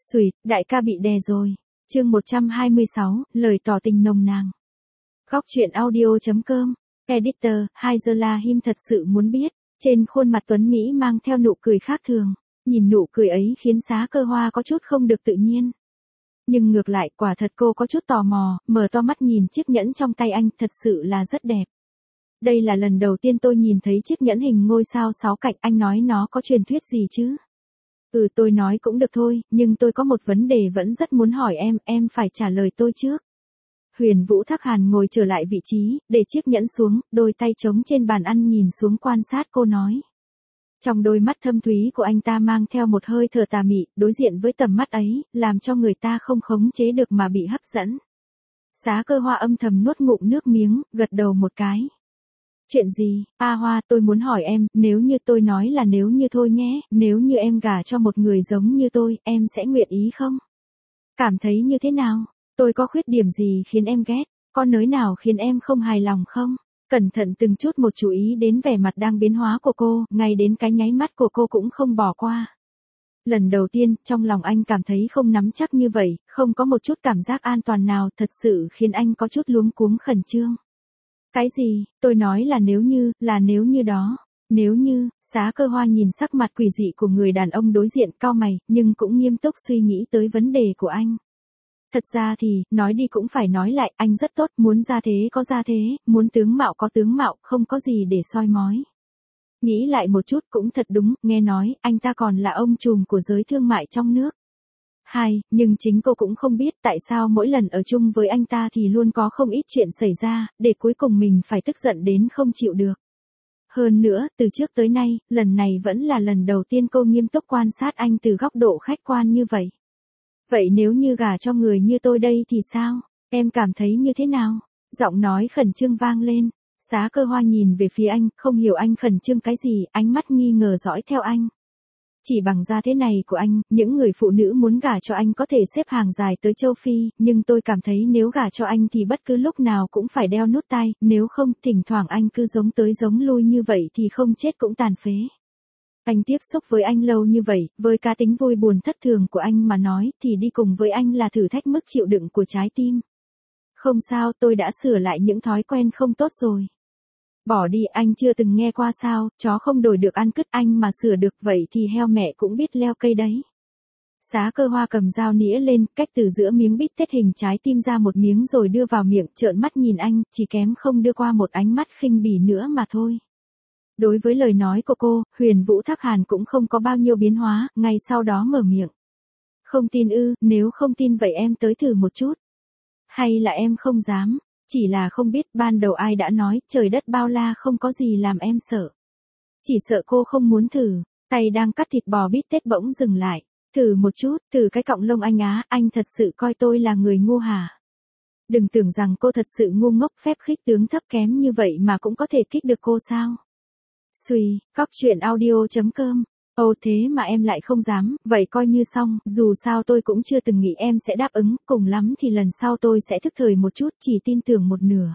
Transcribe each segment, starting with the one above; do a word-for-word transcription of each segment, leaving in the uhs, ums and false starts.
Xùi, đại ca bị đè rồi. Chương một trăm hai mươi sáu, lời tỏ tình nồng nàn. Góc truyện audio.com, Editor, Haizela Him thật sự muốn biết. Trên khuôn mặt Tuấn Mỹ mang theo nụ cười khác thường. Nhìn nụ cười ấy khiến Xá Cơ Hoa có chút không được tự nhiên. Nhưng ngược lại quả thật cô có chút tò mò, mở to mắt nhìn chiếc nhẫn trong tay anh thật sự là rất đẹp. Đây là lần đầu tiên tôi nhìn thấy chiếc nhẫn hình ngôi sao sáu cạnh, anh nói nó có truyền thuyết gì chứ? Ừ, tôi nói cũng được thôi, nhưng tôi có một vấn đề vẫn rất muốn hỏi em, em phải trả lời tôi trước. Huyền Vũ Thác Hàn ngồi trở lại vị trí, để chiếc nhẫn xuống, đôi tay trống trên bàn ăn nhìn xuống quan sát cô nói. Trong đôi mắt thâm thúy của anh ta mang theo một hơi thở tà mị, đối diện với tầm mắt ấy, làm cho người ta không khống chế được mà bị hấp dẫn. Xá Cơ Hoa âm thầm nuốt ngụm nước miếng, gật đầu một cái. Chuyện gì, A Hoa, tôi muốn hỏi em, nếu như tôi nói là nếu như thôi nhé, nếu như em gả cho một người giống như tôi, em sẽ nguyện ý không? Cảm thấy như thế nào? Tôi có khuyết điểm gì khiến em ghét? Có nơi nào khiến em không hài lòng không? Cẩn thận từng chút một chú ý đến vẻ mặt đang biến hóa của cô, ngay đến cái nháy mắt của cô cũng không bỏ qua. Lần đầu tiên, trong lòng anh cảm thấy không nắm chắc như vậy, không có một chút cảm giác an toàn nào, thật sự khiến anh có chút luống cuống khẩn trương. Cái gì, tôi nói là nếu như, là nếu như đó. Nếu như, Xá Cơ Hoa nhìn sắc mặt quỷ dị của người đàn ông đối diện cau mày, nhưng cũng nghiêm túc suy nghĩ tới vấn đề của anh. Thật ra thì, nói đi cũng phải nói lại, anh rất tốt, muốn ra thế có ra thế, muốn tướng mạo có tướng mạo, không có gì để soi mói. Nghĩ lại một chút cũng thật đúng, nghe nói, anh ta còn là ông trùm của giới thương mại trong nước. Hai, nhưng chính cô cũng không biết tại sao mỗi lần ở chung với anh ta thì luôn có không ít chuyện xảy ra, để cuối cùng mình phải tức giận đến không chịu được. Hơn nữa, từ trước tới nay, lần này vẫn là lần đầu tiên cô nghiêm túc quan sát anh từ góc độ khách quan như vậy. Vậy nếu như gả cho người như tôi đây thì sao? Em cảm thấy như thế nào? Giọng nói khẩn trương vang lên. Xá Cơ Hoa nhìn về phía anh, không hiểu anh khẩn trương cái gì, ánh mắt nghi ngờ dõi theo anh. Chỉ bằng da thế này của anh, những người phụ nữ muốn gả cho anh có thể xếp hàng dài tới châu Phi, nhưng tôi cảm thấy nếu gả cho anh thì bất cứ lúc nào cũng phải đeo nút tai, nếu không, thỉnh thoảng anh cứ giống tới giống lui như vậy thì không chết cũng tàn phế. Anh tiếp xúc với anh lâu như vậy, với cá tính vui buồn thất thường của anh mà nói, thì đi cùng với anh là thử thách mức chịu đựng của trái tim. Không sao, tôi đã sửa lại những thói quen không tốt rồi. Bỏ đi, anh chưa từng nghe qua sao, chó không đổi được ăn cứt, anh mà sửa được vậy thì heo mẹ cũng biết leo cây đấy. Xá Cơ Hoa cầm dao nĩa lên, cách từ giữa miếng bít tết hình trái tim ra một miếng rồi đưa vào miệng, trợn mắt nhìn anh, chỉ kém không đưa qua một ánh mắt khinh bỉ nữa mà thôi. Đối với lời nói của cô, Huyền Vũ Thác Hàn cũng không có bao nhiêu biến hóa, ngay sau đó mở miệng. Không tin ư, nếu không tin vậy em tới thử một chút. Hay là em không dám, chỉ là không biết ban đầu ai đã nói trời đất bao la không có gì làm em sợ. Chỉ sợ cô không muốn thử, tay đang cắt thịt bò bít tết bỗng dừng lại. Thử một chút, thử cái cọng lông anh á, anh thật sự coi tôi là người ngu hả? Đừng tưởng rằng cô thật sự ngu ngốc, phép khích tướng thấp kém như vậy mà cũng có thể kích được cô sao? Xùi, góc truyện audio.com. Ồ thế mà em lại không dám, vậy coi như xong, dù sao tôi cũng chưa từng nghĩ em sẽ đáp ứng, cùng lắm thì lần sau tôi sẽ thức thời một chút, chỉ tin tưởng một nửa.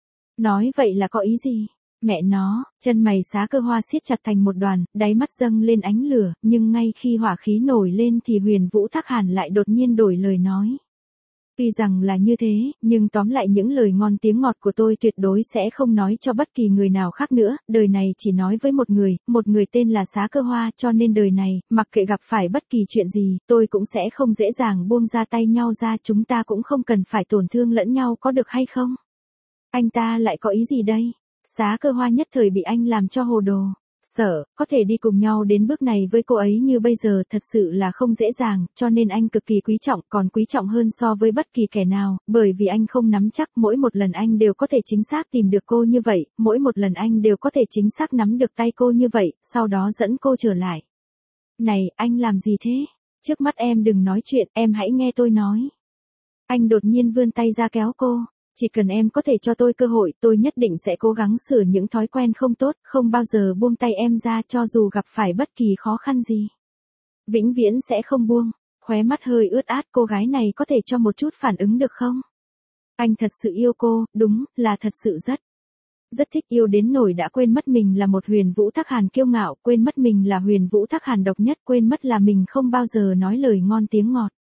Nói vậy là có ý gì? Mẹ nó, chân mày Xá Cơ Hoa siết chặt thành một đoàn, đáy mắt dâng lên ánh lửa, nhưng ngay khi hỏa khí nổi lên thì Huyền Vũ Thác Hàn lại đột nhiên đổi lời nói. Tuy rằng là như thế, nhưng tóm lại những lời ngon tiếng ngọt của tôi tuyệt đối sẽ không nói cho bất kỳ người nào khác nữa, đời này chỉ nói với một người, một người tên là Xá Cơ Hoa, cho nên đời này, mặc kệ gặp phải bất kỳ chuyện gì, tôi cũng sẽ không dễ dàng buông ra tay nhau ra, chúng ta cũng không cần phải tổn thương lẫn nhau có được hay không? Anh ta lại có ý gì đây? Xá Cơ Hoa nhất thời bị anh làm cho hồ đồ. Sợ, có thể đi cùng nhau đến bước này với cô ấy như bây giờ thật sự là không dễ dàng, cho nên anh cực kỳ quý trọng, còn quý trọng hơn so với bất kỳ kẻ nào, bởi vì anh không nắm chắc mỗi một lần anh đều có thể chính xác tìm được cô như vậy, mỗi một lần anh đều có thể chính xác nắm được tay cô như vậy, sau đó dẫn cô trở lại. Này, anh làm gì thế? Trước mắt em đừng nói chuyện, em hãy nghe tôi nói. Anh đột nhiên vươn tay ra kéo cô. Chỉ cần em có thể cho tôi cơ hội, tôi nhất định sẽ cố gắng sửa những thói quen không tốt, không bao giờ buông tay em ra cho dù gặp phải bất kỳ khó khăn gì. Vĩnh viễn sẽ không buông. Khóe mắt hơi ướt át, cô gái này có thể cho một chút phản ứng được không? Anh thật sự yêu cô, đúng, là thật sự rất. Rất thích, yêu đến nỗi đã quên mất mình là một Huyền Vũ Thác Hàn kiêu ngạo, quên mất mình là Huyền Vũ Thác Hàn độc nhất, quên mất là mình không bao giờ nói lời ngon tiếng ngọt.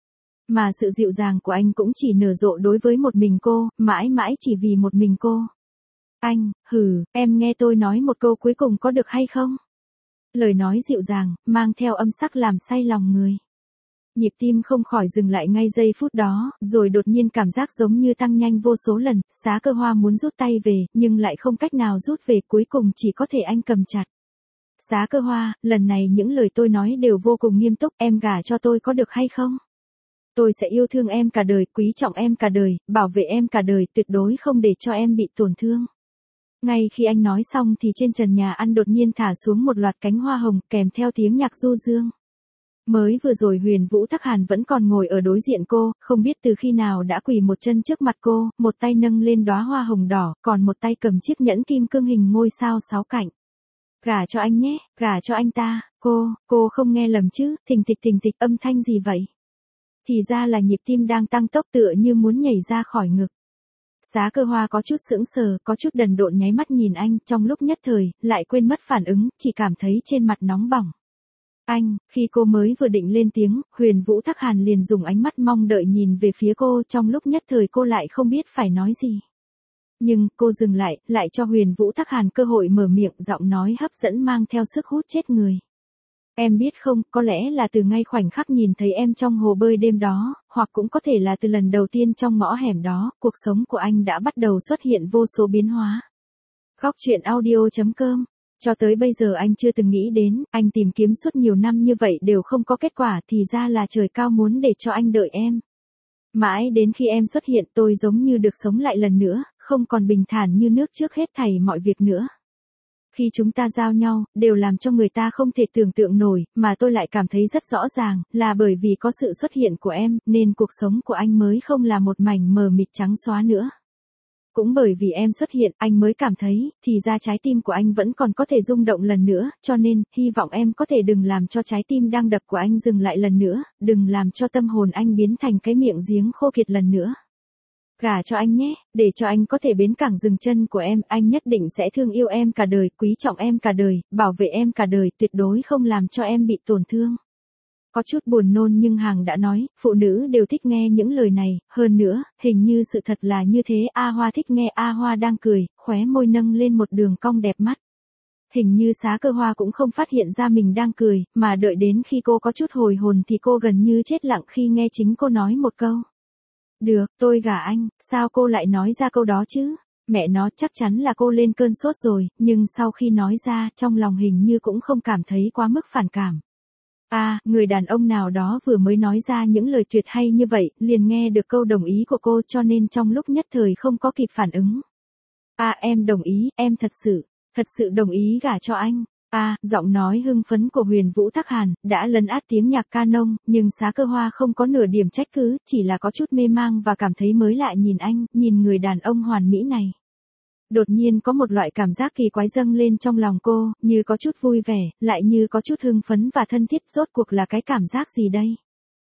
Mà sự dịu dàng của anh cũng chỉ nở rộ đối với một mình cô, mãi mãi chỉ vì một mình cô. Anh, hừ, em nghe tôi nói một câu cuối cùng có được hay không? Lời nói dịu dàng, mang theo âm sắc làm say lòng người. Nhịp tim không khỏi dừng lại ngay giây phút đó, rồi đột nhiên cảm giác giống như tăng nhanh vô số lần, Xá Cơ Hoa muốn rút tay về, nhưng lại không cách nào rút về, cuối cùng chỉ có thể anh cầm chặt. Xá Cơ Hoa, lần này những lời tôi nói đều vô cùng nghiêm túc, em gả cho tôi có được hay không? Tôi sẽ yêu thương em cả đời, quý trọng em cả đời, bảo vệ em cả đời, tuyệt đối không để cho em bị tổn thương. Ngay khi anh nói xong thì trên trần nhà ăn đột nhiên thả xuống một loạt cánh hoa hồng kèm theo tiếng nhạc du dương. Mới vừa rồi Huyền Vũ Thắc Hàn vẫn còn ngồi ở đối diện cô, không biết từ khi nào đã quỳ một chân trước mặt cô, một tay nâng lên đóa hoa hồng đỏ, còn một tay cầm chiếc nhẫn kim cương hình ngôi sao sáu cạnh. Gả cho anh nhé, gả cho anh ta, cô, cô không nghe lầm chứ, thình thịch thình thịch âm thanh gì vậy? Thì ra là nhịp tim đang tăng tốc tựa như muốn nhảy ra khỏi ngực. Xá Cơ Hoa có chút sững sờ, có chút đần độn nháy mắt nhìn anh, trong lúc nhất thời, lại quên mất phản ứng, chỉ cảm thấy trên mặt nóng bỏng. Anh, khi cô mới vừa định lên tiếng, Huyền Vũ Thắc Hàn liền dùng ánh mắt mong đợi nhìn về phía cô, trong lúc nhất thời cô lại không biết phải nói gì. Nhưng, cô dừng lại, lại cho Huyền Vũ Thắc Hàn cơ hội mở miệng, giọng nói hấp dẫn mang theo sức hút chết người. Em biết không, có lẽ là từ ngay khoảnh khắc nhìn thấy em trong hồ bơi đêm đó, hoặc cũng có thể là từ lần đầu tiên trong ngõ hẻm đó, cuộc sống của anh đã bắt đầu xuất hiện vô số biến hóa. Góc truyện audio chấm com. Cho tới bây giờ anh chưa từng nghĩ đến, anh tìm kiếm suốt nhiều năm như vậy đều không có kết quả, thì ra là trời cao muốn để cho anh đợi em. Mãi đến khi em xuất hiện tôi giống như được sống lại lần nữa, không còn bình thản như nước trước hết thảy mọi việc nữa. Khi chúng ta giao nhau, đều làm cho người ta không thể tưởng tượng nổi, mà tôi lại cảm thấy rất rõ ràng, là bởi vì có sự xuất hiện của em, nên cuộc sống của anh mới không là một mảnh mờ mịt trắng xóa nữa. Cũng bởi vì em xuất hiện, anh mới cảm thấy, thì ra trái tim của anh vẫn còn có thể rung động lần nữa, cho nên, hy vọng em có thể đừng làm cho trái tim đang đập của anh dừng lại lần nữa, đừng làm cho tâm hồn anh biến thành cái miệng giếng khô kiệt lần nữa. Gả cho anh nhé, để cho anh có thể bến cảng dừng chân của em, anh nhất định sẽ thương yêu em cả đời, quý trọng em cả đời, bảo vệ em cả đời, tuyệt đối không làm cho em bị tổn thương. Có chút buồn nôn nhưng Hằng đã nói, phụ nữ đều thích nghe những lời này, hơn nữa, hình như sự thật là như thế, A Hoa thích nghe. A Hoa đang cười, khóe môi nâng lên một đường cong đẹp mắt. Hình như Xá Cơ Hoa cũng không phát hiện ra mình đang cười, mà đợi đến khi cô có chút hồi hồn thì cô gần như chết lặng khi nghe chính cô nói một câu. Được, tôi gả anh, sao cô lại nói ra câu đó chứ? Mẹ nó, chắc chắn là cô lên cơn sốt rồi, nhưng sau khi nói ra, trong lòng hình như cũng không cảm thấy quá mức phản cảm. À, người đàn ông nào đó vừa mới nói ra những lời tuyệt hay như vậy, liền nghe được câu đồng ý của cô, cho nên trong lúc nhất thời không có kịp phản ứng. À, em đồng ý, em thật sự, thật sự đồng ý gả cho anh. À, giọng nói hưng phấn của Huyền Vũ Thắc Hàn, đã lấn át tiếng nhạc canon, nhưng Xá Cơ Hoa không có nửa điểm trách cứ, chỉ là có chút mê mang và cảm thấy mới lạ nhìn anh, nhìn người đàn ông hoàn mỹ này. Đột nhiên có một loại cảm giác kỳ quái dâng lên trong lòng cô, như có chút vui vẻ, lại như có chút hưng phấn và thân thiết, rốt cuộc là cái cảm giác gì đây?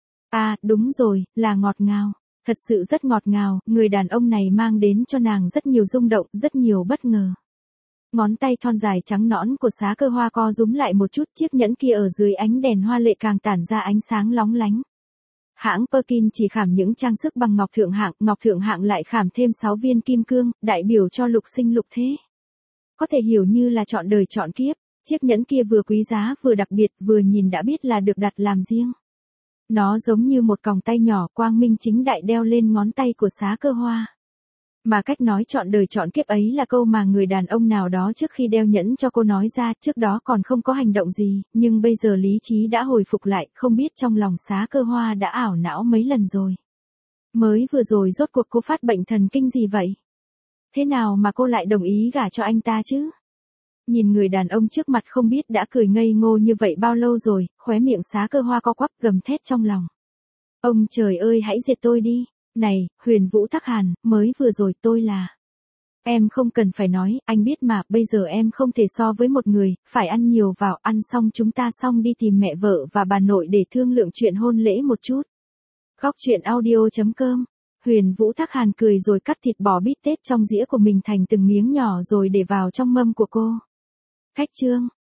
À, đúng rồi, là ngọt ngào. Thật sự rất ngọt ngào, người đàn ông này mang đến cho nàng rất nhiều rung động, rất nhiều bất ngờ. Ngón tay thon dài trắng nõn của Xá Cơ Hoa co rúm lại một chút, chiếc nhẫn kia ở dưới ánh đèn hoa lệ càng tản ra ánh sáng lóng lánh. Hãng Perkin chỉ khảm những trang sức bằng ngọc thượng hạng, ngọc thượng hạng lại khảm thêm sáu viên kim cương, đại biểu cho lục sinh lục thế. Có thể hiểu như là chọn đời chọn kiếp, chiếc nhẫn kia vừa quý giá vừa đặc biệt, vừa nhìn đã biết là được đặt làm riêng. Nó giống như một còng tay nhỏ quang minh chính đại đeo lên ngón tay của Xá Cơ Hoa. Mà cách nói chọn đời chọn kiếp ấy là câu mà người đàn ông nào đó trước khi đeo nhẫn cho cô nói ra, trước đó còn không có hành động gì, nhưng bây giờ lý trí đã hồi phục lại, không biết trong lòng Xá Cơ Hoa đã ảo não mấy lần rồi. Mới vừa rồi rốt cuộc cô phát bệnh thần kinh gì vậy? Thế nào mà cô lại đồng ý gả cho anh ta chứ? Nhìn người đàn ông trước mặt không biết đã cười ngây ngô như vậy bao lâu rồi, khóe miệng Xá Cơ Hoa co quắp gầm thét trong lòng. Ông trời ơi hãy diệt tôi đi. Này, Huyền Vũ Thắc Hàn, mới vừa rồi tôi là... Em không cần phải nói, anh biết mà, bây giờ em không thể so với một người, phải ăn nhiều vào, ăn xong chúng ta xong đi tìm mẹ vợ và bà nội để thương lượng chuyện hôn lễ một chút. Góc truyện audio chấm com. Huyền Vũ Thắc Hàn cười rồi cắt thịt bò bít tết trong dĩa của mình thành từng miếng nhỏ rồi để vào trong mâm của cô. Khách trương,